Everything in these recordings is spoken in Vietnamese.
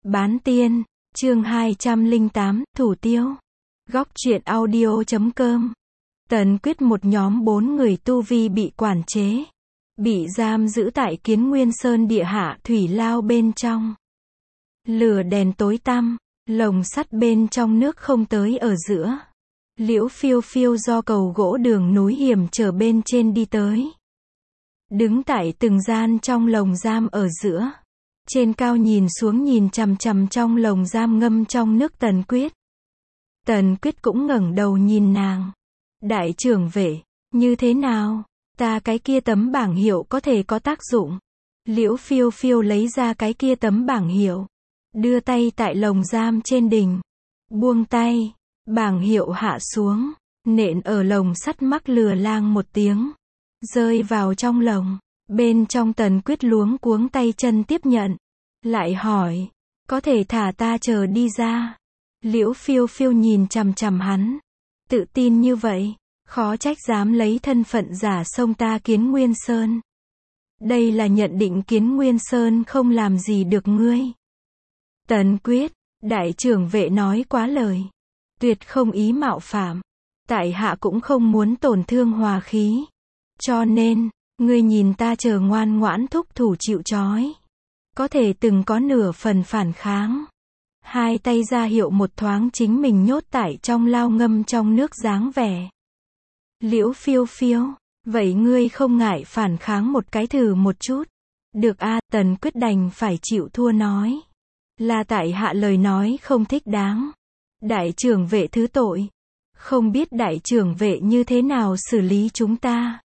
Bán tiên, chương 208, thủ tiêu. Góc truyện audio.com. Tần Quyết một nhóm 4 người tu vi bị quản chế, bị giam giữ tại Kiến Nguyên Sơn địa hạ thủy lao bên trong. Lửa đèn tối tăm, lồng sắt bên trong nước không tới ở giữa. Liễu Phiêu Phiêu do cầu gỗ đường núi hiểm trở bên trên đi tới. Đứng tại từng gian trong lồng giam ở giữa. Trên cao nhìn xuống nhìn chằm chằm trong lồng giam ngâm trong nước Tần Quyết. Tần Quyết cũng ngẩng đầu nhìn nàng. Đại trưởng vệ, như thế nào? Ta cái kia tấm bảng hiệu có thể có tác dụng. Liễu Phiêu Phiêu lấy ra cái kia tấm bảng hiệu. Đưa tay tại lồng giam trên đỉnh. Buông tay. Bảng hiệu hạ xuống. Nện ở lồng sắt mắc lừa lang một tiếng. Rơi vào trong lồng. Bên trong Tần Quyết luống cuống tay chân tiếp nhận. Lại hỏi. Có thể thả ta chờ đi ra. Liễu Phiêu Phiêu nhìn chằm chằm hắn. Tự tin như vậy. Khó trách dám lấy thân phận giả xông ta Kiến Nguyên Sơn. Đây là nhận định Kiến Nguyên Sơn không làm gì được ngươi. Tần Quyết. Đại trưởng vệ nói quá lời. Tuyệt không ý mạo phạm. Tại hạ cũng không muốn tổn thương hòa khí. Cho nên, ngươi nhìn ta chờ ngoan ngoãn thúc thủ chịu trói. Có thể từng có nửa phần phản kháng. Hai tay ra hiệu một thoáng chính mình nhốt tại trong lao ngâm trong nước dáng vẻ. Liễu Phiêu Phiêu, vậy ngươi không ngại phản kháng một cái thử một chút. Được a, Tần Quyết đành phải chịu thua nói. Là tại hạ lời nói không thích đáng. Đại trưởng vệ thứ tội. Không biết đại trưởng vệ như thế nào xử lý chúng ta.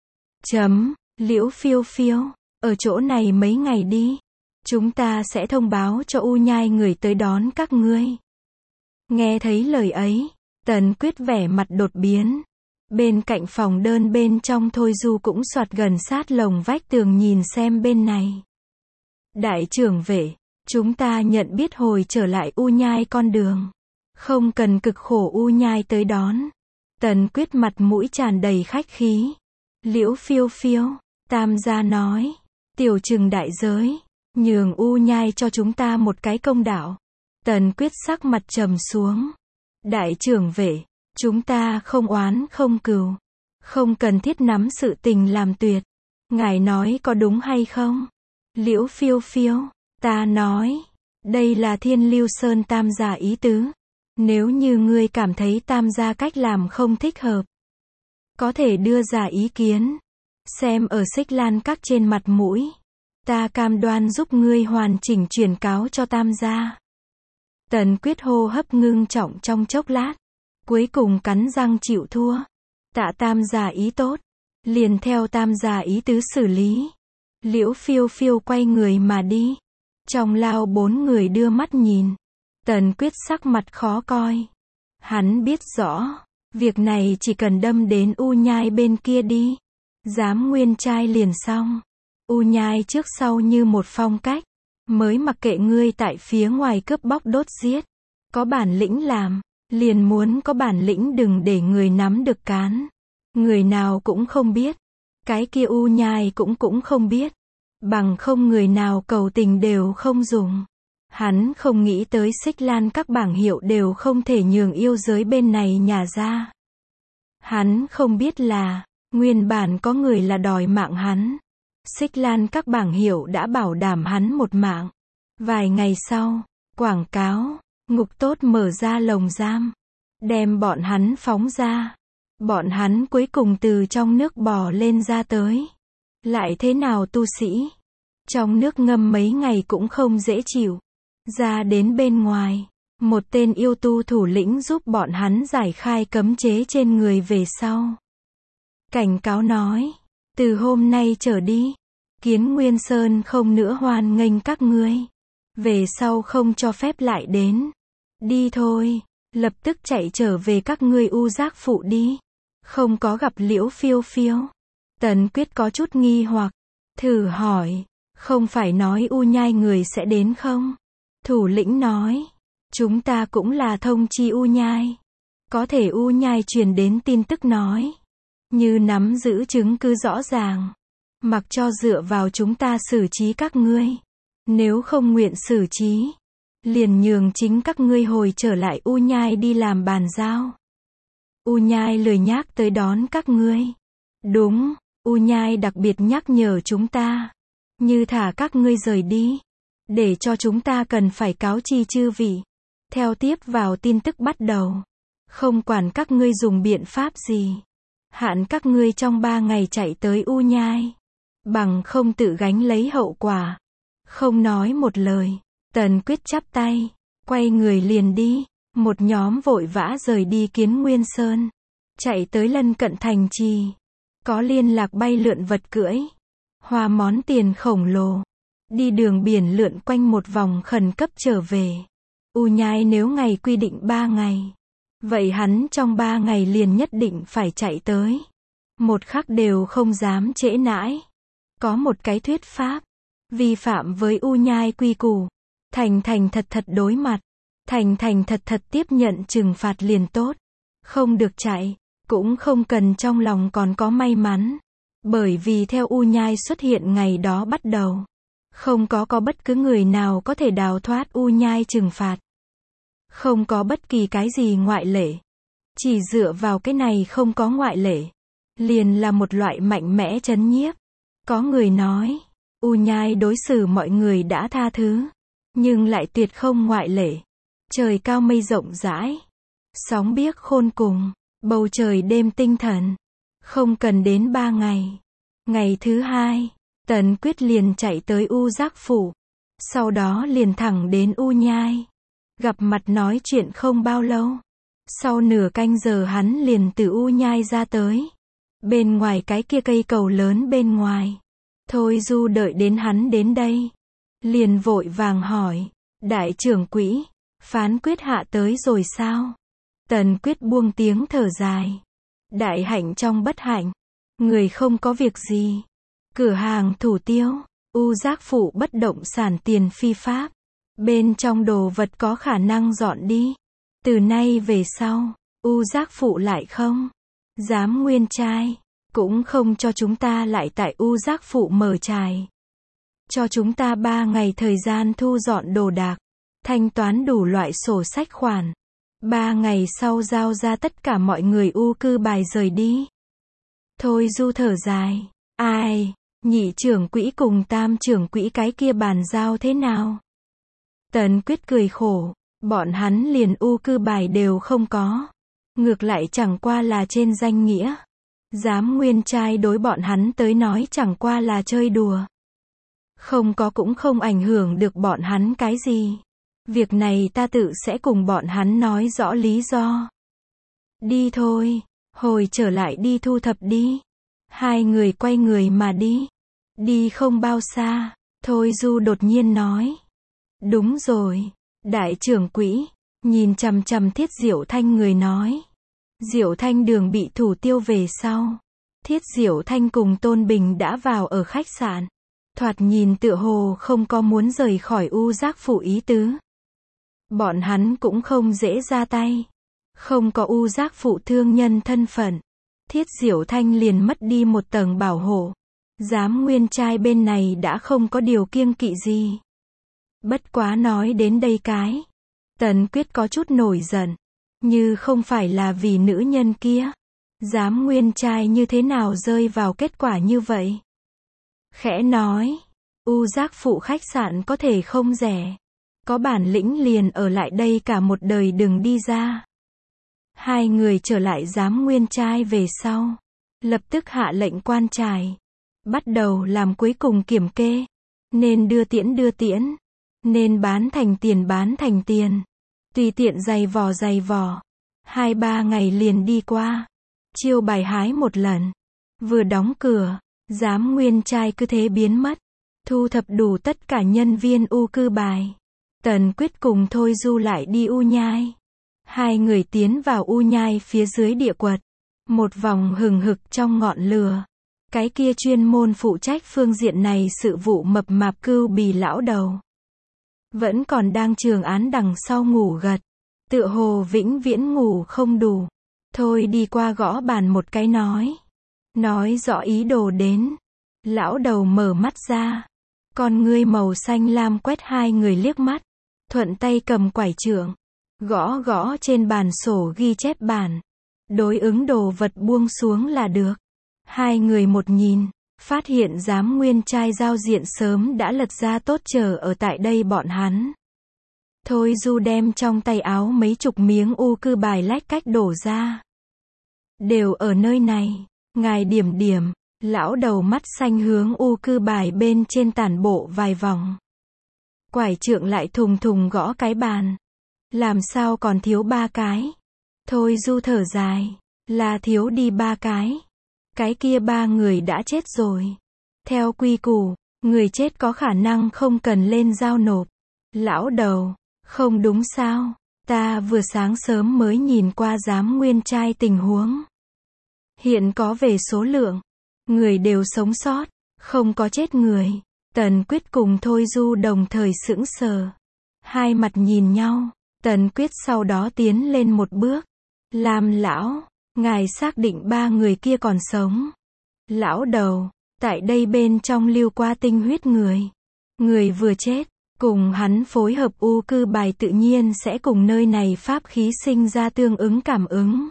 Liễu Phiêu Phiêu, ở chỗ này mấy ngày đi. Chúng ta sẽ thông báo cho U Nhai người tới đón các ngươi. Nghe thấy lời ấy, Tần Quyết vẻ mặt đột biến. Bên cạnh phòng đơn bên trong Thôi Du cũng soạt gần sát lồng vách tường nhìn xem bên này. Đại trưởng vệ, chúng ta nhận biết hồi trở lại U Nhai con đường. Không cần cực khổ U Nhai tới đón. Tần Quyết mặt mũi tràn đầy khách khí. Liễu Phiêu Phiêu, Tam gia nói, tiểu trừng đại giới, nhường U Nhai cho chúng ta một cái công đạo. Tần Quyết sắc mặt trầm xuống. Đại trưởng vệ, chúng ta không oán không cừu, không cần thiết nắm sự tình làm tuyệt. Ngài nói có đúng hay không? Liễu Phiêu Phiêu, ta nói, đây là Thiên Lưu Sơn Tam gia ý tứ. Nếu như ngươi cảm thấy Tam gia cách làm không thích hợp, có thể đưa ra ý kiến. Xem ở Xích Lan Các trên mặt mũi, ta cam đoan giúp ngươi hoàn chỉnh truyền cáo cho Tam gia. Tần Quyết hô hấp ngưng trọng trong chốc lát, cuối cùng cắn răng chịu thua. Tạ Tam gia ý tốt, liền theo Tam gia ý tứ xử lý. Liễu Phiêu Phiêu quay người mà đi. Trong lao 4 người đưa mắt nhìn. Tần Quyết sắc mặt khó coi. Hắn biết rõ, việc này chỉ cần đâm đến U Nhai bên kia đi. Dám nguyên trai liền xong. U Nhai trước sau như một phong cách. Mới mặc kệ ngươi tại phía ngoài cướp bóc đốt giết. Có bản lĩnh làm, liền muốn có bản lĩnh đừng để người nắm được cán. Người nào cũng không biết. Cái kia U Nhai cũng không biết. Bằng không người nào cầu tình đều không dùng. Hắn không nghĩ tới Xích Lan Các bảng hiệu đều không thể nhường yêu giới bên này nhả ra. Hắn không biết là, nguyên bản có người là đòi mạng hắn. Xích Lan Các bảng hiệu đã bảo đảm hắn một mạng. Vài ngày sau, quảng cáo, ngục tốt mở ra lồng giam. Đem bọn hắn phóng ra. Bọn hắn cuối cùng từ trong nước bò lên ra tới. Lại thế nào tu sĩ? Trong nước ngâm mấy ngày cũng không dễ chịu. Ra đến bên ngoài, một tên yêu tu thủ lĩnh giúp bọn hắn giải khai cấm chế trên người về sau. Cảnh cáo nói, từ hôm nay trở đi, Kiến Nguyên Sơn không nữa hoan nghênh các ngươi. Về sau không cho phép lại đến. Đi thôi, lập tức chạy trở về các ngươi U Giác Phụ đi. Không có gặp Liễu Phiêu Phiêu. Tần Quyết có chút nghi hoặc, thử hỏi, không phải nói U Nhai người sẽ đến không? Thủ lĩnh nói, chúng ta cũng là thông chi U Nhai. Có thể U Nhai truyền đến tin tức nói, như nắm giữ chứng cứ rõ ràng, mặc cho dựa vào chúng ta xử trí các ngươi. Nếu không nguyện xử trí, liền nhường chính các ngươi hồi trở lại U Nhai đi làm bàn giao. U Nhai lười nhác tới đón các ngươi. Đúng, U Nhai đặc biệt nhắc nhở chúng ta, như thả các ngươi rời đi, để cho chúng ta cần phải cáo chi chư vị. Theo tiếp vào tin tức bắt đầu, không quản các ngươi dùng biện pháp gì, hạn các ngươi trong 3 ngày chạy tới U Nhai, bằng không tự gánh lấy hậu quả. Không nói một lời, Tần Quyết chắp tay, quay người liền đi. Một nhóm vội vã rời đi Kiến Nguyên Sơn, chạy tới lân cận thành trì. Có liên lạc bay lượn vật cưỡi, hoa món tiền khổng lồ, đi đường biển lượn quanh một vòng khẩn cấp trở về. U Nhai nếu ngày quy định 3 ngày, vậy hắn trong 3 ngày liền nhất định phải chạy tới. Một khắc đều không dám trễ nãi. Có một cái thuyết pháp, vi phạm với U Nhai quy củ, thành thành thật thật đối mặt, thành thành thật thật tiếp nhận trừng phạt liền tốt. Không được chạy, cũng không cần trong lòng còn có may mắn. Bởi vì theo U Nhai xuất hiện ngày đó bắt đầu, không có bất cứ người nào có thể đào thoát U Nhai trừng phạt. Không có bất kỳ cái gì ngoại lệ. Chỉ dựa vào cái này không có ngoại lệ, liền là một loại mạnh mẽ trấn nhiếp. Có người nói, U Nhai đối xử mọi người đã tha thứ, nhưng lại tuyệt không ngoại lệ. Trời cao mây rộng rãi, sóng biếc khôn cùng, bầu trời đêm tinh thần. Không cần đến 3 ngày. Ngày thứ 2, Tần Quyết liền chạy tới U Giác Phủ. Sau đó liền thẳng đến U Nhai. Gặp mặt nói chuyện không bao lâu. Sau nửa canh giờ hắn liền từ U Nhai ra tới. Bên ngoài cái kia cây cầu lớn bên ngoài. Thôi Du đợi đến hắn đến đây, liền vội vàng hỏi, đại trưởng quỹ, phán quyết hạ tới rồi sao? Tần Quyết buông tiếng thở dài. Đại hạnh trong bất hạnh, người không có việc gì. Cửa hàng thủ tiêu, U Giác Phủ bất động sản tiền phi pháp. Bên trong đồ vật có khả năng dọn đi. Từ nay về sau, U Giác Phủ lại không dám nguyên trai, cũng không cho chúng ta lại tại U Giác Phủ mở trài. Cho chúng ta 3 ngày thời gian thu dọn đồ đạc, thanh toán đủ loại sổ sách khoản. 3 ngày sau giao ra tất cả mọi người U cư bài rời đi. Thôi Du thở dài, ai, nhị trưởng quỹ cùng tam trưởng quỹ cái kia bàn giao thế nào? Tần Quyết cười khổ, bọn hắn liền U cư bài đều không có. Ngược lại chẳng qua là trên danh nghĩa. Dám nguyên trai đối bọn hắn tới nói chẳng qua là chơi đùa. Không có cũng không ảnh hưởng được bọn hắn cái gì. Việc này ta tự sẽ cùng bọn hắn nói rõ lý do. Đi thôi, hồi trở lại đi thu thập đi. Hai người quay người mà đi. Đi không bao xa, Thôi Du đột nhiên nói. Đúng rồi, đại trưởng quỹ, nhìn chằm chằm Thiết Diệu Thanh người nói. Diệu Thanh đường bị thủ tiêu về sau. Thiết Diệu Thanh cùng Tôn Bình đã vào ở khách sạn. Thoạt nhìn tựa hồ không có muốn rời khỏi U Giác Phủ ý tứ. Bọn hắn cũng không dễ ra tay. Không có U Giác Phủ thương nhân thân phận. Thiết Diệu Thanh liền mất đi một tầng bảo hộ. Giám nguyên trai bên này đã không có điều kiêng kỵ gì. Bất quá nói đến đây cái. Tần Quyết có chút nổi giận. Như không phải là vì nữ nhân kia. Giám nguyên trai như thế nào rơi vào kết quả như vậy? Khẽ nói. U Giác Phủ khách sạn có thể không rẻ. Có bản lĩnh liền ở lại đây cả một đời đừng đi ra. Hai người trở lại giám nguyên trai về sau. Lập tức hạ lệnh quan trài. Bắt đầu làm cuối cùng kiểm kê. Nên đưa tiễn. Nên bán thành tiền. Tùy tiện giày vò. 2-3 ngày liền đi qua. Chiêu bài hái một lần. Vừa đóng cửa, giám nguyên trai cứ thế biến mất. Thu thập đủ tất cả nhân viên U cư bài. Tần Quyết cùng Thôi Du lại đi U Nhai. Hai người tiến vào U Nhai phía dưới địa quật. Một vòng hừng hực trong ngọn lửa. Cái kia chuyên môn phụ trách phương diện này sự vụ mập mạp Cưu Bì lão đầu. Vẫn còn đang trường án đằng sau ngủ gật. Tựa hồ vĩnh viễn ngủ không đủ. Thôi đi qua gõ bàn một cái nói rõ ý đồ đến. Lão đầu mở mắt ra. Con ngươi màu xanh lam quét hai người liếc mắt. thuận tay cầm quải trượng, gõ gõ trên bàn sổ ghi chép bản. Đối ứng đồ vật buông xuống là được. Hai người một nhìn, phát hiện giám nguyên trai giao diện sớm đã lật ra tốt chờ ở tại đây bọn hắn. Thôi Du đem trong tay áo mấy chục miếng u cư bài lách cách đổ ra. Đều ở nơi này, ngài điểm điểm, lão đầu mắt xanh hướng u cư bài bên trên tản bộ vài vòng. Quải trượng lại thùng thùng gõ cái bàn. Làm sao còn thiếu 3 cái? Thôi Du thở dài, là thiếu đi 3 cái. Cái kia 3 người đã chết rồi. Theo quy củ, người chết có khả năng không cần lên giao nộp. Lão đầu, không đúng sao? Ta vừa sáng sớm mới nhìn qua giám nguyên trai tình huống. Hiện có về số lượng, người đều sống sót, không có chết người. Tần Quyết cùng Thôi Du đồng thời sững sờ. Hai mặt nhìn nhau, Tần Quyết sau đó tiến lên một bước. Làm lão, ngài xác định 3 người kia còn sống. Lão đầu, tại đây bên trong lưu qua tinh huyết người. Người vừa chết, cùng hắn phối hợp u cư bài tự nhiên sẽ cùng nơi này pháp khí sinh ra tương ứng cảm ứng.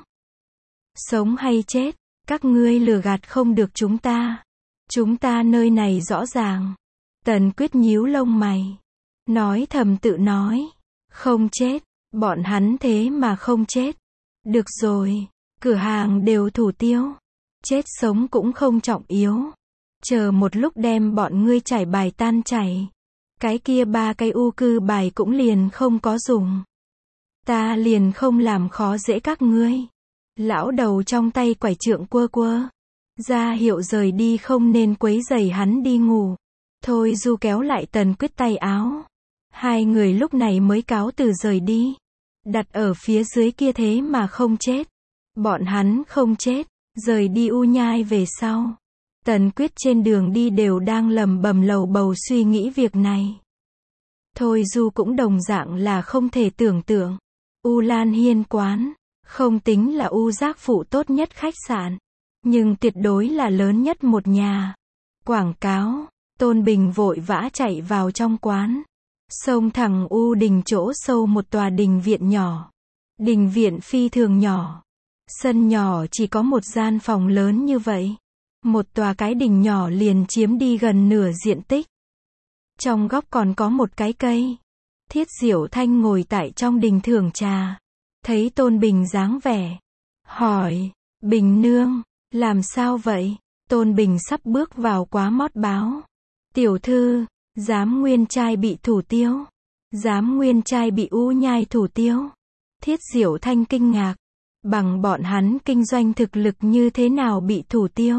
Sống hay chết, các ngươi lừa gạt không được chúng ta. Chúng ta nơi này rõ ràng. Tần Quyết nhíu lông mày. Nói thầm tự nói. Không chết, bọn hắn thế mà không chết. Được rồi, cửa hàng đều thủ tiêu. Chết sống cũng không trọng yếu. Chờ một lúc đem bọn ngươi chảy bài tan chảy. Cái kia 3 cái u cư bài cũng liền không có dùng. Ta liền không làm khó dễ các ngươi. Lão đầu trong tay quải trượng quơ quơ. Ra hiệu rời đi không nên quấy rầy hắn đi ngủ. Thôi Du kéo lại Tần Quyết tay áo. Hai người lúc này mới cáo từ rời đi. Đặt ở phía dưới kia thế mà không chết. Bọn hắn không chết, rời đi U Nhai về sau. Tần Quyết trên đường đi đều đang lầm bầm lầu bầu suy nghĩ việc này. Thôi Du cũng đồng dạng là không thể tưởng tượng. U Lan Hiên quán, không tính là U Giác Phụ tốt nhất khách sạn, nhưng tuyệt đối là lớn nhất một nhà. Quảng cáo, Tôn Bình vội vã chạy vào trong quán. Xông thẳng U đình chỗ sâu một tòa đình viện nhỏ. Đình viện phi thường nhỏ. Sân nhỏ chỉ có một gian phòng lớn như vậy. Một tòa cái đình nhỏ liền chiếm đi gần nửa diện tích. Trong góc còn có một cái cây. Thiết Diệu Thanh ngồi tại trong đình thưởng trà. Thấy Tôn Bình dáng vẻ. Hỏi, Bình nương, làm sao vậy? Tôn Bình sắp bước vào quá mót báo. Tiểu thư, giám nguyên trai bị thủ tiêu. Giám nguyên trai bị U Nhai thủ tiêu. Thiết Diệu Thanh kinh ngạc. Bằng bọn hắn kinh doanh thực lực như thế nào bị thủ tiêu?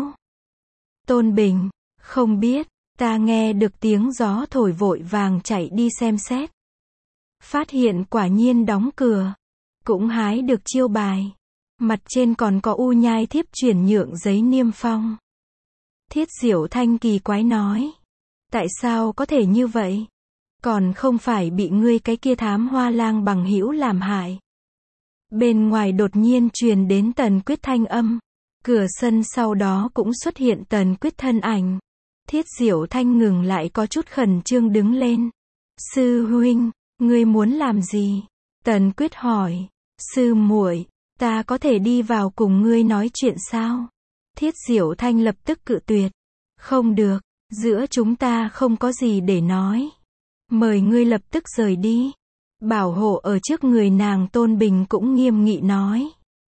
Tôn Bình, không biết, ta nghe được tiếng gió thổi vội vàng chạy đi xem xét. Phát hiện quả nhiên đóng cửa. Cũng hái được chiêu bài. Mặt trên còn có U Nhai thiếp chuyển nhượng giấy niêm phong. Thiết Diệu Thanh kỳ quái nói. Tại sao có thể như vậy? Còn không phải bị ngươi cái kia thám hoa lang bằng hữu làm hại. Bên ngoài đột nhiên truyền đến Tần Quyết thanh âm. Cửa sân sau đó cũng xuất hiện Tần Quyết thân ảnh. Thiết Diệu Thanh ngừng lại có chút khẩn trương đứng lên. Sư huynh, ngươi muốn làm gì? Tần Quyết hỏi. Sư muội, ta có thể đi vào cùng ngươi nói chuyện sao? Thiết Diệu Thanh lập tức cự tuyệt. Không được, giữa chúng ta không có gì để nói. Mời ngươi lập tức rời đi. Bảo hộ ở trước người nàng. Tôn Bình cũng nghiêm nghị nói.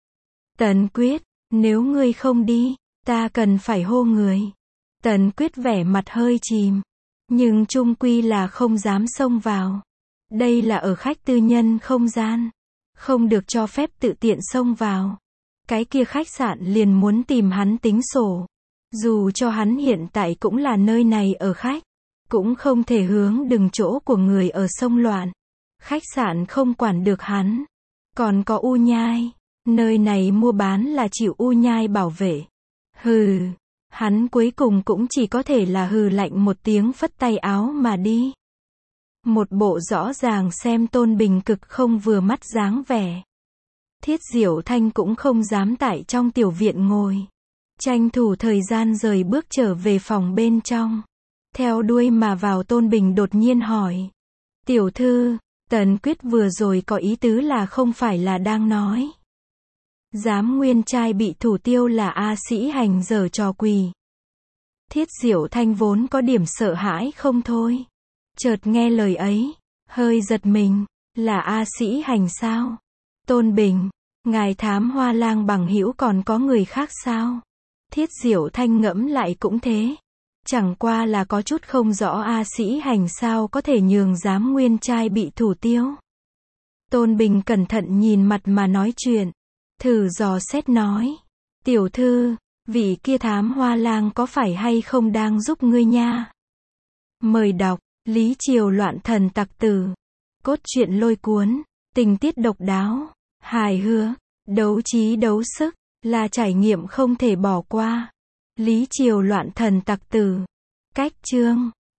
Tần Quyết, nếu ngươi không đi, ta cần phải hô người. Tần Quyết vẻ mặt hơi chìm. Nhưng chung quy là không dám xông vào. Đây là ở khách tư nhân không gian. Không được cho phép tự tiện xông vào. Cái kia khách sạn liền muốn tìm hắn tính sổ. Dù cho hắn hiện tại cũng là nơi này ở khách. Cũng không thể hướng đừng chỗ của người ở xông loạn. Khách sạn không quản được hắn. Còn có U Nhai. Nơi này mua bán là chịu U Nhai bảo vệ. Hừ. Hắn cuối cùng cũng chỉ có thể là hừ lạnh một tiếng phất tay áo mà đi. Một bộ rõ ràng xem Tôn Bình cực không vừa mắt dáng vẻ. Thiết Diệu Thanh cũng không dám tại trong tiểu viện ngồi. Tranh thủ thời gian rời bước trở về phòng bên trong. Theo đuôi mà vào Tôn Bình đột nhiên hỏi. Tiểu thư, Tần Quyết vừa rồi có ý tứ là không phải là đang nói Giám nguyên trai bị thủ tiêu là A Sĩ Hành giở trò quỷ. Thiết Diệu Thanh vốn có điểm sợ hãi không thôi. Chợt nghe lời ấy, hơi giật mình, là A Sĩ Hành sao? Tôn Bình, ngài Thám Hoa Lang bằng hữu còn có người khác sao? Thiết Diệu Thanh ngẫm lại cũng thế. Chẳng qua là có chút không rõ A Sĩ Hành sao có thể nhường giám nguyên trai bị thủ tiêu. Tôn Bình cẩn thận nhìn mặt mà nói chuyện. Thử dò xét nói. Tiểu thư, vị kia Thám Hoa Lang có phải hay không đang giúp ngươi nha? Mời đọc, Lý Triều loạn thần tặc tử. Cốt truyện lôi cuốn, tình tiết độc đáo, hài hước, đấu trí đấu sức, là trải nghiệm không thể bỏ qua. Lý Triều loạn thần tặc tử. Cách chương